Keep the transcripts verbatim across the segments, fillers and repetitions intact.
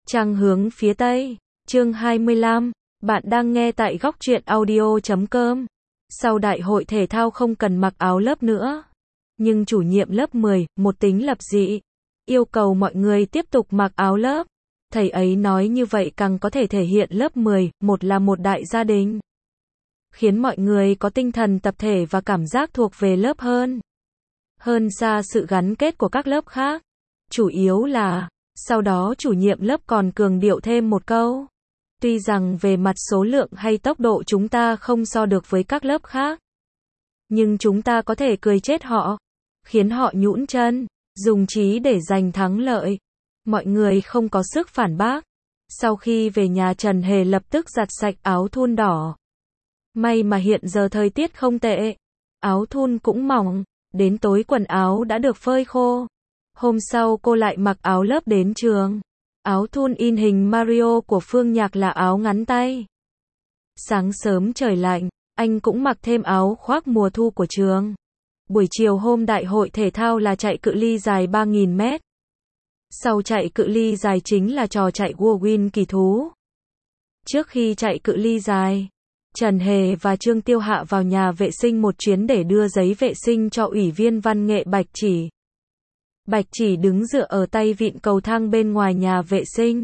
Trăng hướng phía Tây, chương hai mươi lăm, bạn đang nghe tại góc truyện audio chấm com. Sau đại hội thể thao không cần mặc áo lớp nữa. Nhưng chủ nhiệm lớp mười, một tính lập dị, yêu cầu mọi người tiếp tục mặc áo lớp. Thầy ấy nói như vậy càng có thể thể hiện lớp mười, một là một đại gia đình. Khiến mọi người có tinh thần tập thể và cảm giác thuộc về lớp hơn. Hơn xa sự gắn kết của các lớp khác. Chủ yếu là, sau đó chủ nhiệm lớp còn cường điệu thêm một câu. Tuy rằng về mặt số lượng hay tốc độ chúng ta không so được với các lớp khác. Nhưng chúng ta có thể cười chết họ. Khiến họ nhũn chân, dùng trí để giành thắng lợi. Mọi người không có sức phản bác. Sau khi về nhà Trần Hề lập tức giặt sạch áo thun đỏ. May mà hiện giờ thời tiết không tệ. Áo thun cũng mỏng, đến tối quần áo đã được phơi khô. Hôm sau cô lại mặc áo lớp đến trường. Áo thun in hình Mario của Phương Nhạc là áo ngắn tay. Sáng sớm trời lạnh, anh cũng mặc thêm áo khoác mùa thu của trường. Buổi chiều hôm đại hội thể thao là chạy cự ly dài ba nghìn mét. Sau chạy cự ly dài chính là trò chạy whirlwind kỳ thú. Trước khi chạy cự ly dài, Trần Hề và Trương Tiêu Hạ vào nhà vệ sinh một chuyến để đưa giấy vệ sinh cho ủy viên văn nghệ Bạch Chỉ. Bạch Chỉ đứng dựa ở tay vịn cầu thang bên ngoài nhà vệ sinh.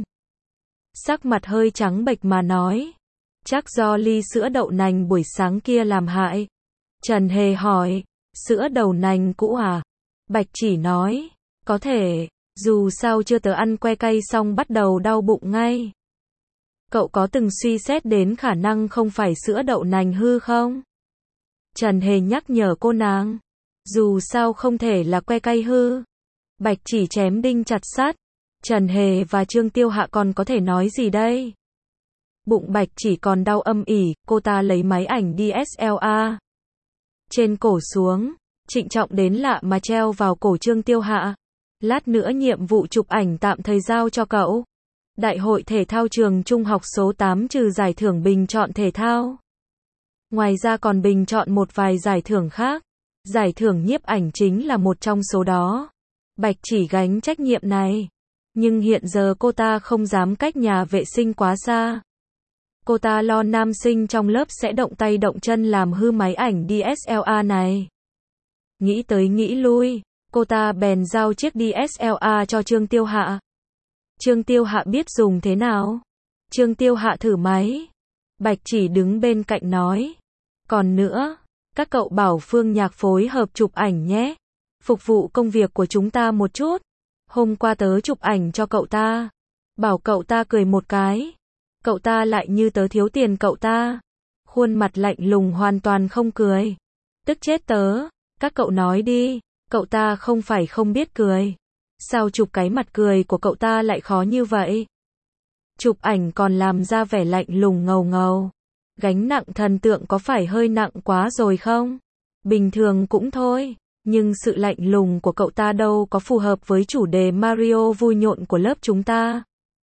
Sắc mặt hơi trắng bệch mà nói. Chắc do ly sữa đậu nành buổi sáng kia làm hại. Trần Hề hỏi, sữa đậu nành cũ à? Bạch Chỉ nói, có thể, dù sao chưa tớ ăn que cay xong bắt đầu đau bụng ngay. Cậu có từng suy xét đến khả năng không phải sữa đậu nành hư không? Trần Hề nhắc nhở cô nàng. Dù sao không thể là que cay hư. Bạch Chỉ chém đinh chặt sắt. Trần Hề và Trương Tiêu Hạ còn có thể nói gì đây? Bụng Bạch Chỉ còn đau âm ỉ, cô ta lấy máy ảnh đê ét lờ rờ. Trên cổ xuống, trịnh trọng đến lạ mà treo vào cổ Trương Tiêu Hạ. Lát nữa nhiệm vụ chụp ảnh tạm thời giao cho cậu. Đại hội thể thao trường trung học số tám trừ giải thưởng bình chọn thể thao. Ngoài ra còn bình chọn một vài giải thưởng khác. Giải thưởng nhiếp ảnh chính là một trong số đó. Bạch Chỉ gánh trách nhiệm này. Nhưng hiện giờ cô ta không dám cách nhà vệ sinh quá xa. Cô ta lo nam sinh trong lớp sẽ động tay động chân làm hư máy ảnh đê ét lờ rờ này. Nghĩ tới nghĩ lui, cô ta bèn giao chiếc đê ét lờ rờ cho Trương Tiêu Hạ. Trương Tiêu Hạ biết dùng thế nào? Trương Tiêu Hạ thử máy. Bạch Chỉ đứng bên cạnh nói. Còn nữa, các cậu bảo Phương Nhạc phối hợp chụp ảnh nhé. Phục vụ công việc của chúng ta một chút. Hôm qua tớ chụp ảnh cho cậu ta. Bảo cậu ta cười một cái. Cậu ta lại như tớ thiếu tiền cậu ta. Khuôn mặt lạnh lùng hoàn toàn không cười. Tức chết tớ. Các cậu nói đi. Cậu ta không phải không biết cười. Sao chụp cái mặt cười của cậu ta lại khó như vậy? Chụp ảnh còn làm ra vẻ lạnh lùng ngầu ngầu. Gánh nặng thần tượng có phải hơi nặng quá rồi không? Bình thường cũng thôi. Nhưng sự lạnh lùng của cậu ta đâu có phù hợp với chủ đề Mario vui nhộn của lớp chúng ta.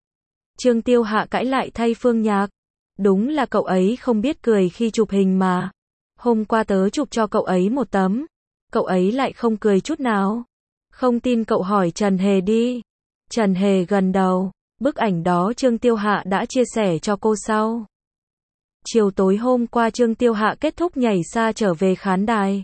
Trương Tiêu Hạ cãi lại thay Phương Nhạc. Đúng là cậu ấy không biết cười khi chụp hình mà. Hôm qua tớ chụp cho cậu ấy một tấm. Cậu ấy lại không cười chút nào. Không tin cậu hỏi Trần Hề đi. Trần Hề gần đầu. Bức ảnh đó Trương Tiêu Hạ đã chia sẻ cho cô sau. Chiều tối hôm qua Trương Tiêu Hạ kết thúc nhảy xa trở về khán đài.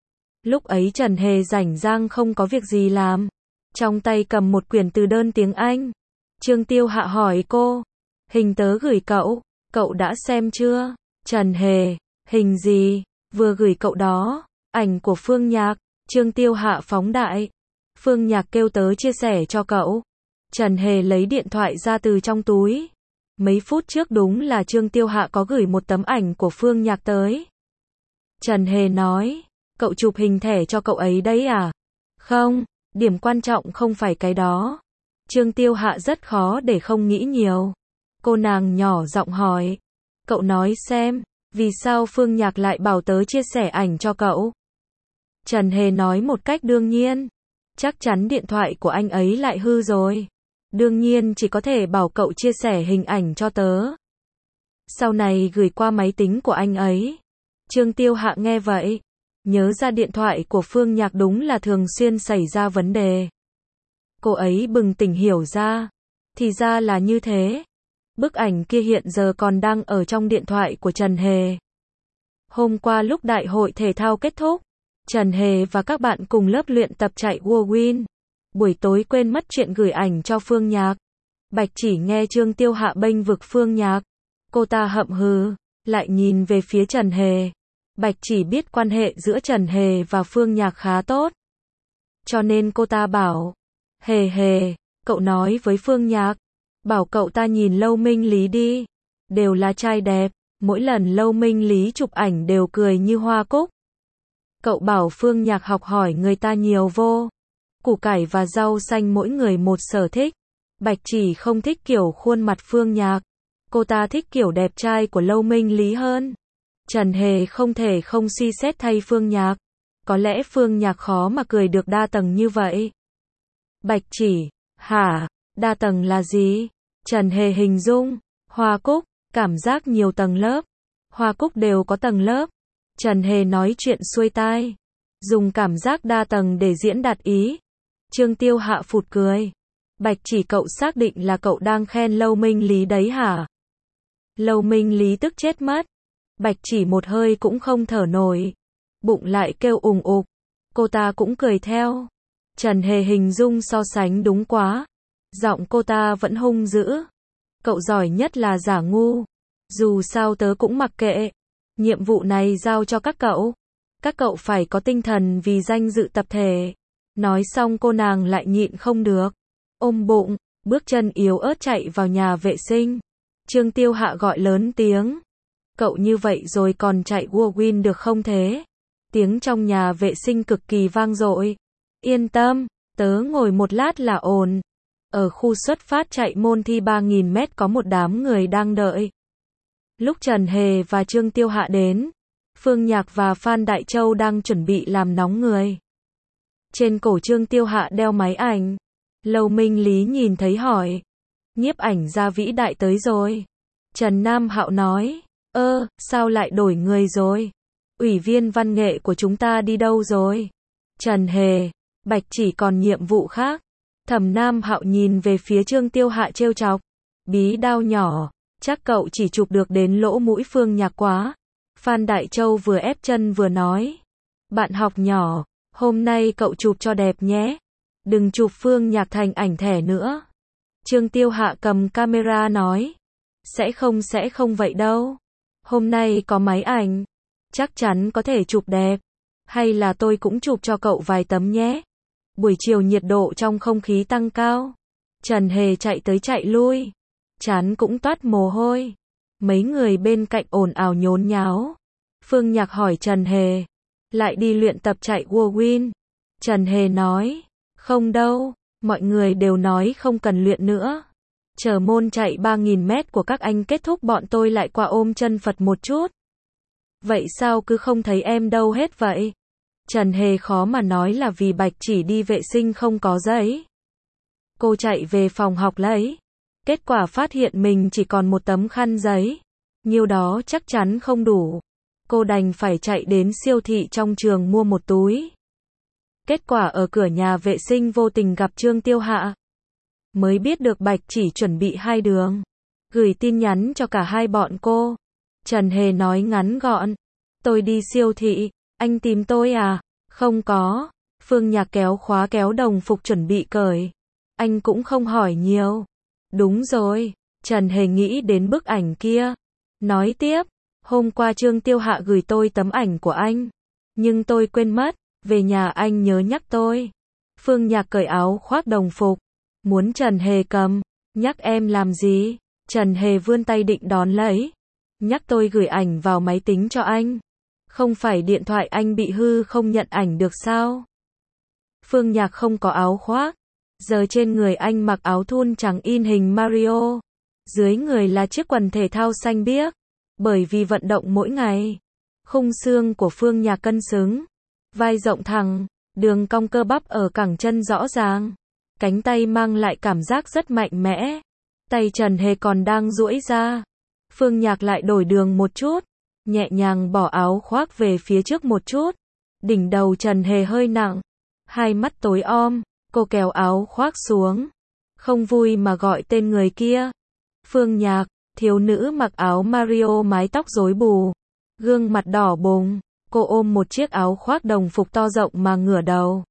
Lúc ấy Trần Hề rảnh rang không có việc gì làm. Trong tay cầm một quyển từ đơn tiếng Anh. Trương Tiêu Hạ hỏi cô. Hình tớ gửi cậu. Cậu đã xem chưa? Trần Hề. Hình gì? Vừa gửi cậu đó. Ảnh của Phương Nhạc. Trương Tiêu Hạ phóng đại. Phương Nhạc kêu tớ chia sẻ cho cậu. Trần Hề lấy điện thoại ra từ trong túi. Mấy phút trước đúng là Trương Tiêu Hạ có gửi một tấm ảnh của Phương Nhạc tới. Trần Hề nói. Cậu chụp hình thẻ cho cậu ấy đấy à? Không, điểm quan trọng không phải cái đó. Trương Tiêu Hạ rất khó để không nghĩ nhiều. Cô nàng nhỏ giọng hỏi. Cậu nói xem, vì sao Phương Nhạc lại bảo tớ chia sẻ ảnh cho cậu? Trần Hề nói một cách đương nhiên. Chắc chắn điện thoại của anh ấy lại hư rồi. Đương nhiên chỉ có thể bảo cậu chia sẻ hình ảnh cho tớ. Sau này gửi qua máy tính của anh ấy. Trương Tiêu Hạ nghe vậy. Nhớ ra điện thoại của Phương Nhạc đúng là thường xuyên xảy ra vấn đề. Cô ấy bừng tỉnh hiểu ra. Thì ra là như thế. Bức ảnh kia hiện giờ còn đang ở trong điện thoại của Trần Hề. Hôm qua lúc đại hội thể thao kết thúc, Trần Hề và các bạn cùng lớp luyện tập chạy whirlwind. Buổi tối quên mất chuyện gửi ảnh cho Phương Nhạc. Bạch Chỉ nghe Trương Tiêu Hạ bênh vực Phương Nhạc. Cô ta hậm hừ, lại nhìn về phía Trần Hề. Bạch Chỉ biết quan hệ giữa Trần Hề và Phương Nhạc khá tốt. Cho nên cô ta bảo, Hề Hề, cậu nói với Phương Nhạc, bảo cậu ta nhìn Lâu Minh Lý đi. Đều là trai đẹp, mỗi lần Lâu Minh Lý chụp ảnh đều cười như hoa cúc. Cậu bảo Phương Nhạc học hỏi người ta nhiều vô. Củ cải và rau xanh mỗi người một sở thích. Bạch Chỉ không thích kiểu khuôn mặt Phương Nhạc. Cô ta thích kiểu đẹp trai của Lâu Minh Lý hơn. Trần Hề không thể không suy xét thay Phương Nhạc. Có lẽ Phương Nhạc khó mà cười được đa tầng như vậy. Bạch Chỉ, hả, đa tầng là gì? Trần Hề hình dung, hoa cúc, cảm giác nhiều tầng lớp. Hoa cúc đều có tầng lớp. Trần Hề nói chuyện xuôi tai. Dùng cảm giác đa tầng để diễn đạt ý. Trương Tiêu Hạ phụt cười. Bạch Chỉ, cậu xác định là cậu đang khen Lâu Minh Lý đấy hả? Lâu Minh Lý tức chết mất. Bạch Chỉ một hơi cũng không thở nổi. Bụng lại kêu ùng ục. Cô ta cũng cười theo. Trần Hề hình dung so sánh đúng quá. Giọng cô ta vẫn hung dữ. Cậu giỏi nhất là giả ngu. Dù sao tớ cũng mặc kệ. Nhiệm vụ này giao cho các cậu. Các cậu phải có tinh thần vì danh dự tập thể. Nói xong cô nàng lại nhịn không được. Ôm bụng, bước chân yếu ớt chạy vào nhà vệ sinh. Trương Tiêu Hạ gọi lớn tiếng. Cậu như vậy rồi còn chạy whirlwind được không thế? Tiếng trong nhà vệ sinh cực kỳ vang dội. Yên tâm, tớ ngồi một lát là ổn. Ở khu xuất phát chạy môn thi ba nghìn mét có một đám người đang đợi. Lúc Trần Hề và Trương Tiêu Hạ đến, Phương Nhạc và Phan Đại Châu đang chuẩn bị làm nóng người. Trên cổ Trương Tiêu Hạ đeo máy ảnh. Lâu Minh Lý nhìn thấy hỏi. Nhiếp ảnh gia vĩ đại tới rồi. Trần Nam Hạo nói. Ơ, sao lại đổi người rồi? Ủy viên văn nghệ của chúng ta đi đâu rồi? Trần Hề, Bạch Chỉ còn nhiệm vụ khác. Thẩm Nam Hạo nhìn về phía Trương Tiêu Hạ trêu chọc. Bí đao nhỏ, chắc cậu chỉ chụp được đến lỗ mũi Phương Nhạc quá. Phan Đại Châu vừa ép chân vừa nói. Bạn học nhỏ, hôm nay cậu chụp cho đẹp nhé. Đừng chụp Phương Nhạc thành ảnh thẻ nữa. Trương Tiêu Hạ cầm camera nói. Sẽ không sẽ không vậy đâu. Hôm nay có máy ảnh. Chắc chắn có thể chụp đẹp. Hay là tôi cũng chụp cho cậu vài tấm nhé. Buổi chiều nhiệt độ trong không khí tăng cao. Trần Hề chạy tới chạy lui. Trán cũng toát mồ hôi. Mấy người bên cạnh ồn ào nhốn nháo. Phương Nhạc hỏi Trần Hề. Lại đi luyện tập chạy whirlwind. Trần Hề nói. Không đâu, mọi người đều nói không cần luyện nữa. Chờ môn chạy ba nghìn mét của các anh kết thúc bọn tôi lại qua ôm chân Phật một chút. Vậy sao cứ không thấy em đâu hết vậy? Trần Hề khó mà nói là vì Bạch Chỉ đi vệ sinh không có giấy. Cô chạy về phòng học lấy. Kết quả phát hiện mình chỉ còn một tấm khăn giấy. Nhiêu đó chắc chắn không đủ. Cô đành phải chạy đến siêu thị trong trường mua một túi. Kết quả ở cửa nhà vệ sinh vô tình gặp Trương Tiêu Hạ. Mới biết được Bạch Chỉ chuẩn bị hai đường. Gửi tin nhắn cho cả hai bọn cô. Trần Hề nói ngắn gọn. Tôi đi siêu thị, anh tìm tôi à? Không có. Phương Nhạc kéo khóa kéo đồng phục chuẩn bị cởi. Anh cũng không hỏi nhiều. Đúng rồi. Trần Hề nghĩ đến bức ảnh kia. Nói tiếp. Hôm qua Trương Tiêu Hạ gửi tôi tấm ảnh của anh. Nhưng tôi quên mất. Về nhà anh nhớ nhắc tôi. Phương Nhạc cởi áo khoác đồng phục. Muốn Trần Hề cầm. Nhắc em làm gì? Trần Hề vươn tay định đón lấy. Nhắc tôi gửi ảnh vào máy tính cho anh. Không phải điện thoại anh bị hư không nhận ảnh được sao? Phương Nhạc không có áo khoác. Giờ trên người anh mặc áo thun trắng in hình Mario. Dưới người là chiếc quần thể thao xanh biếc. Bởi vì vận động mỗi ngày. Khung xương của Phương Nhạc cân xứng. Vai rộng thẳng. Đường cong cơ bắp ở cẳng chân rõ ràng. Cánh tay mang lại cảm giác rất mạnh mẽ. Tay Trần Hề còn đang duỗi ra. Phương Nhạc lại đổi đường một chút. Nhẹ nhàng bỏ áo khoác về phía trước một chút. Đỉnh đầu Trần Hề hơi nặng. Hai mắt tối om. Cô kéo áo khoác xuống. không vui mà gọi tên người kia. Phương Nhạc, thiếu nữ mặc áo Mario mái tóc rối bù, gương mặt đỏ bừng, cô ôm một chiếc áo khoác đồng phục to rộng mà ngửa đầu.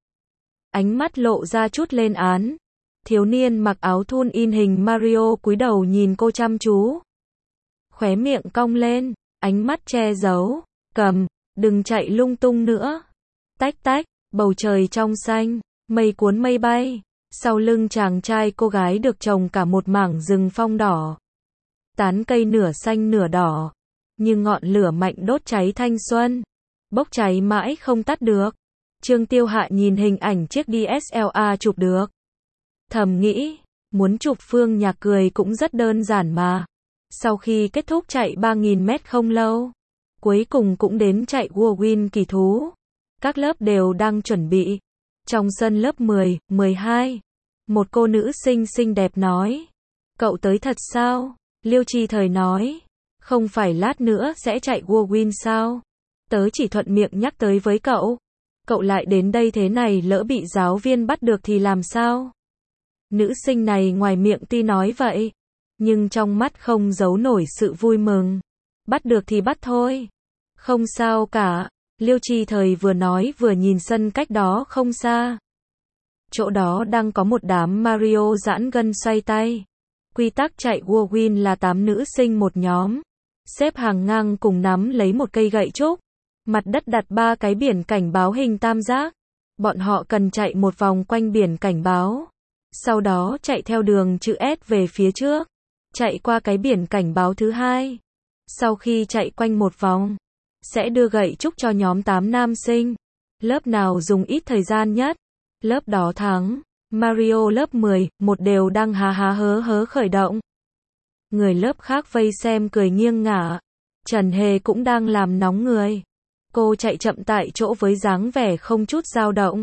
Ánh mắt lộ ra chút lên án. Thiếu niên mặc áo thun in hình Mario cúi đầu nhìn cô chăm chú. Khóe miệng cong lên, ánh mắt che giấu, cầm, đừng chạy lung tung nữa. Tách tách, bầu trời trong xanh, mây cuốn mây bay, sau lưng chàng trai cô gái được trồng cả một mảng rừng phong đỏ. Tán cây nửa xanh nửa đỏ, như ngọn lửa mạnh đốt cháy thanh xuân, bốc cháy mãi không tắt được. Trương Tiêu Hạ nhìn hình ảnh chiếc đê ét lờ rờ chụp được. Thầm nghĩ, muốn chụp Phương Nhạc cười cũng rất đơn giản mà. Sau khi kết thúc chạy ba nghìn mét không lâu, cuối cùng cũng đến chạy Whirlwind kỳ thú. Các lớp đều đang chuẩn bị. Trong sân lớp mười, mười hai, một cô nữ sinh xinh đẹp nói. Cậu tới thật sao? Liêu Chi Thời nói. Không phải lát nữa sẽ chạy Whirlwind sao? Tớ chỉ thuận miệng nhắc tới với cậu. Cậu lại đến đây thế này lỡ bị giáo viên bắt được thì làm sao? Nữ sinh này ngoài miệng tuy nói vậy, nhưng trong mắt không giấu nổi sự vui mừng. Bắt được thì bắt thôi. Không sao cả. Liêu Chi Thời vừa nói vừa nhìn sân cách đó không xa. Chỗ đó đang có một đám Mario giãn gân xoay tay. Quy tắc chạy Whirlwind là tám nữ sinh một nhóm, xếp hàng ngang cùng nắm lấy một cây gậy trúc. Mặt đất đặt ba cái biển cảnh báo hình tam giác. Bọn họ cần chạy một vòng quanh biển cảnh báo. Sau đó chạy theo đường chữ S về phía trước. Chạy qua cái biển cảnh báo thứ hai. Sau khi chạy quanh một vòng, sẽ đưa gậy trúc cho nhóm tám nam sinh. Lớp nào dùng ít thời gian nhất, lớp đó thắng. Mario lớp mười, một đều đang há há hớ hớ khởi động. Người lớp khác vây xem cười nghiêng ngả. Trần Hề cũng đang làm nóng người. Cô chạy chậm tại chỗ với dáng vẻ không chút dao động.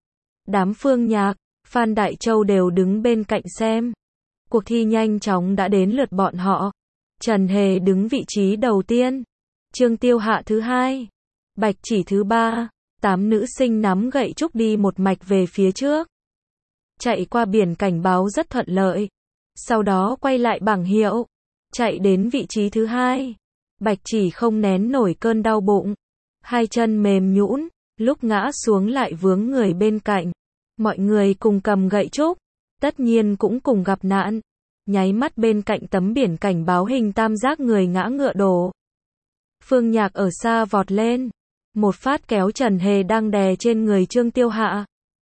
Đám Phương Nhạc, Phan Đại Châu đều đứng bên cạnh xem. Cuộc thi nhanh chóng đã đến lượt bọn họ. Trần Hề đứng vị trí đầu tiên. Trương Tiêu Hạ thứ hai. Bạch Chỉ thứ ba. Tám nữ sinh nắm gậy trúc đi một mạch về phía trước. Chạy qua biển cảnh báo rất thuận lợi. Sau đó quay lại bảng hiệu. Chạy đến vị trí thứ hai. Bạch Chỉ không nén nổi cơn đau bụng. Hai chân mềm nhũn, lúc ngã xuống lại vướng người bên cạnh. Mọi người cùng cầm gậy trúc, tất nhiên cũng cùng gặp nạn. Nháy mắt bên cạnh tấm biển cảnh báo hình tam giác người ngã ngựa đổ. Phương Nhạc ở xa vọt lên, một phát kéo Trần Hề đang đè trên người Trương Tiêu Hạ.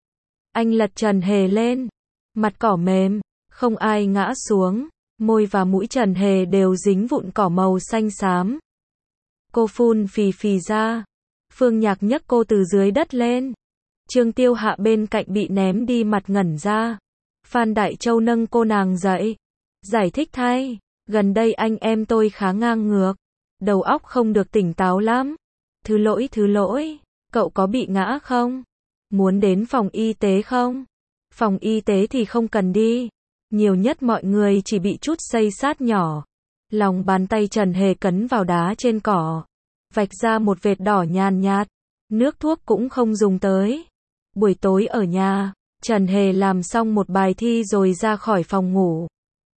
Anh lật Trần Hề lên, mặt cỏ mềm, không ai ngã xuống, môi và mũi Trần Hề đều dính vụn cỏ màu xanh xám. Cô phun phì phì ra. Phương Nhạc nhấc cô từ dưới đất lên. Trương Tiêu Hạ bên cạnh bị ném đi mặt ngẩn ra. Phan Đại Châu nâng cô nàng dậy. Giải thích thay, gần đây anh em tôi khá ngang ngược. Đầu óc không được tỉnh táo lắm. Thứ lỗi thứ lỗi, cậu có bị ngã không? Muốn đến phòng y tế không? Phòng y tế thì không cần đi. Nhiều nhất mọi người chỉ bị chút xây xát nhỏ. Lòng bàn tay Trần Hề cấn vào đá trên cỏ. Vạch ra một vệt đỏ nhàn nhạt. Nước thuốc cũng không dùng tới. Buổi tối ở nhà, Trần Hề làm xong một bài thi rồi ra khỏi phòng ngủ.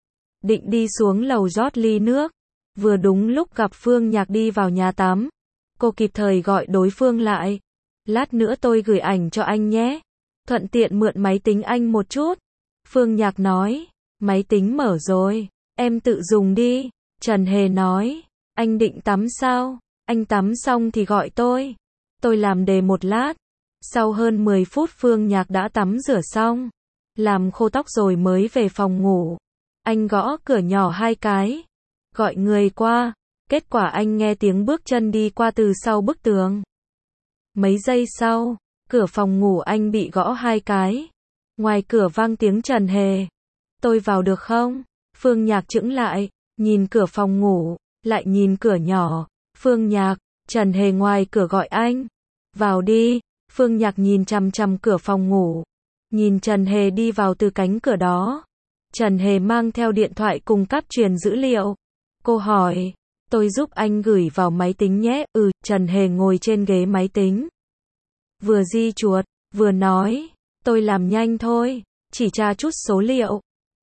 Định đi xuống lầu rót ly nước. Vừa đúng lúc gặp Phương Nhạc đi vào nhà tắm. Cô kịp thời gọi đối phương lại. Lát nữa tôi gửi ảnh cho anh nhé. Thuận tiện mượn máy tính anh một chút. Phương Nhạc nói. Máy tính mở rồi, em tự dùng đi. Trần Hề nói. Anh định tắm sao? Anh tắm xong thì gọi tôi. Tôi làm đề một lát. Sau hơn mười phút Phương Nhạc đã tắm rửa xong. Làm khô tóc rồi mới về phòng ngủ. Anh gõ cửa nhỏ hai cái. Gọi người qua. Kết quả anh nghe tiếng bước chân đi qua từ sau bức tường. Mấy giây sau, cửa phòng ngủ anh bị gõ hai cái. Ngoài cửa vang tiếng Trần Hề. Tôi vào được không? Phương Nhạc chững lại, nhìn cửa phòng ngủ, lại nhìn cửa nhỏ. Phương Nhạc, Trần Hề ngoài cửa gọi anh. Vào đi. Phương Nhạc nhìn chằm chằm cửa phòng ngủ. Nhìn Trần Hề đi vào từ cánh cửa đó. Trần Hề mang theo điện thoại cùng cáp truyền dữ liệu. Cô hỏi, tôi giúp anh gửi vào máy tính nhé. Ừ, Trần Hề ngồi trên ghế máy tính. Vừa di chuột, vừa nói, tôi làm nhanh thôi, chỉ tra chút số liệu.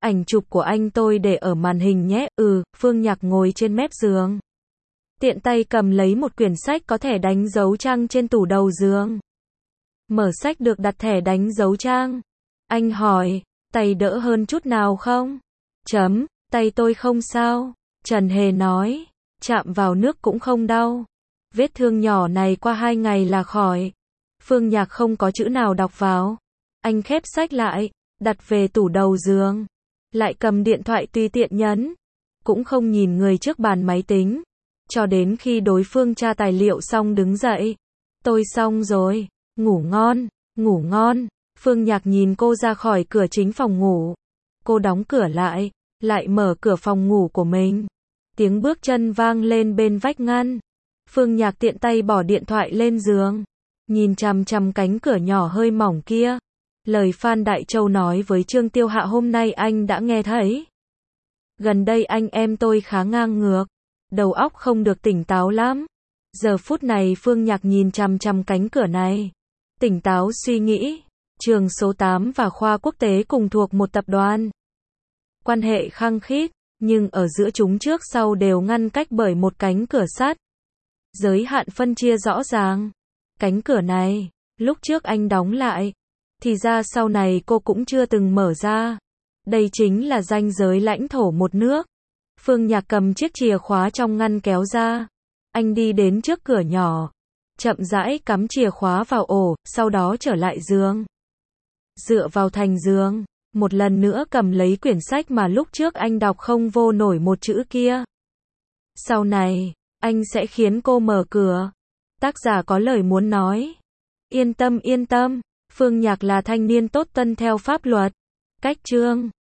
Ảnh chụp của anh tôi để ở màn hình nhé. Ừ, Phương Nhạc ngồi trên mép giường. Tiện tay cầm lấy một quyển sách có thẻ đánh dấu trang trên tủ đầu giường. Mở sách được đặt thẻ đánh dấu trang. Anh hỏi, tay đỡ hơn chút nào không? Chấm, tay tôi không sao. Trần Hề nói, chạm vào nước cũng không đau. Vết thương nhỏ này qua hai ngày là khỏi. Phương Nhạc không có chữ nào đọc vào. Anh khép sách lại, đặt về tủ đầu giường. Lại cầm điện thoại tùy tiện nhấn. Cũng không nhìn người trước bàn máy tính. Cho đến khi đối phương tra tài liệu xong đứng dậy. Tôi xong rồi. Ngủ ngon, ngủ ngon. Phương Nhạc nhìn cô ra khỏi cửa chính phòng ngủ. Cô đóng cửa lại, lại mở cửa phòng ngủ của mình. Tiếng bước chân vang lên bên vách ngăn. Phương Nhạc tiện tay bỏ điện thoại lên giường. Nhìn chằm chằm cánh cửa nhỏ hơi mỏng kia. Lời Phan Đại Châu nói với Trương Tiêu Hạ hôm nay anh đã nghe thấy. Gần đây anh em tôi khá ngang ngược. Đầu óc không được tỉnh táo lắm. Giờ phút này Phương Nhạc nhìn chằm chằm cánh cửa này. Tỉnh táo suy nghĩ. Trường số tám và khoa quốc tế cùng thuộc một tập đoàn. Quan hệ khăng khít, nhưng ở giữa chúng trước sau đều ngăn cách bởi một cánh cửa sắt. Giới hạn phân chia rõ ràng. Cánh cửa này, lúc trước anh đóng lại, thì ra sau này cô cũng chưa từng mở ra. Đây chính là ranh giới lãnh thổ một nước. Phương Nhạc cầm chiếc chìa khóa trong ngăn kéo ra. Anh đi đến trước cửa nhỏ, chậm rãi cắm chìa khóa vào ổ, sau đó trở lại giường. Dựa vào thành giường, một lần nữa cầm lấy quyển sách mà lúc trước anh đọc không vô nổi một chữ kia. Sau này, anh sẽ khiến cô mở cửa. Tác giả có lời muốn nói. Yên tâm yên tâm, Phương Nhạc là thanh niên tốt tuân theo pháp luật. Cách chương